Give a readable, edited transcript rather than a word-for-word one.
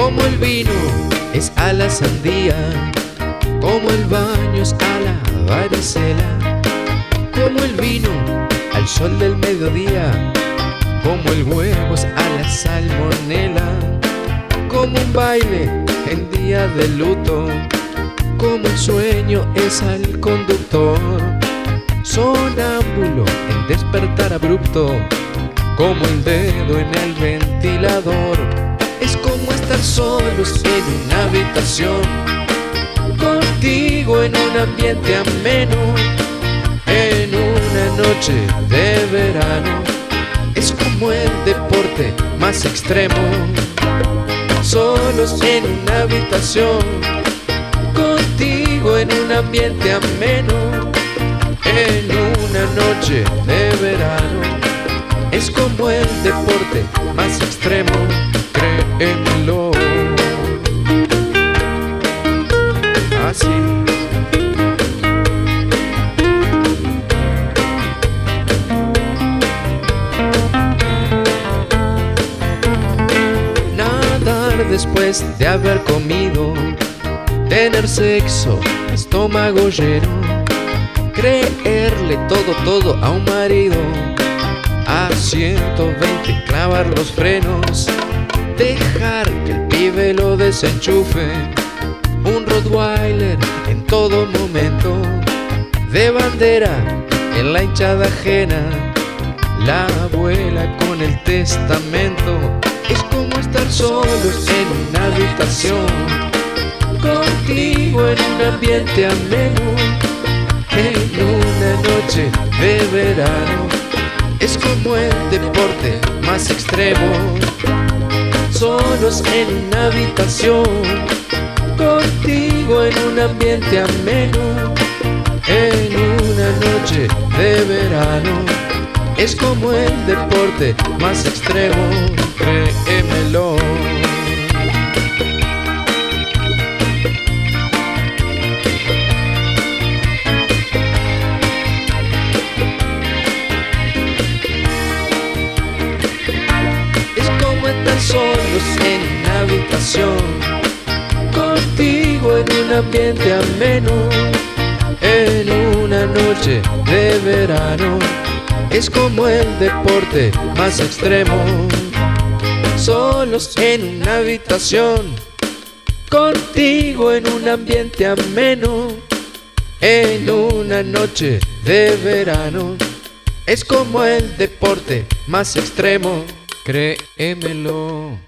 Como el vino es a la sandía, como el baño es a la varicela, como el vino al sol del mediodía, como el huevo es a la salmonela, como un baile en día de luto, como el sueño es al conductor, sonámbulo en despertar abrupto, como el dedo en el ventilador. Es como estar solos en una habitación, contigo en un ambiente ameno, en una noche de verano. Es como el deporte más extremo, solos en una habitación, contigo en un ambiente ameno, en una noche de verano. Es como el deporte más extremo, créemelo. Así. Nadar después de haber comido, tener sexo, estómago lleno, creerle todo a un marido, a 120 clavar los frenos, dejar que el pibe lo desenchufe, un Rottweiler en todo momento, de bandera en la hinchada ajena, la abuela con el testamento. Es como estar solos en una habitación, contigo en un ambiente ameno, en una noche de verano. Es como el deporte más extremo, solos en una habitación, contigo en un ambiente ameno, en una noche de verano. Es como el deporte más extremo, créemelo. Solos en una habitación, contigo en un ambiente ameno, en una noche de verano. Es como el deporte más extremo, solos en una habitación, contigo en un ambiente ameno, en una noche de verano. Es como el deporte más extremo, créemelo.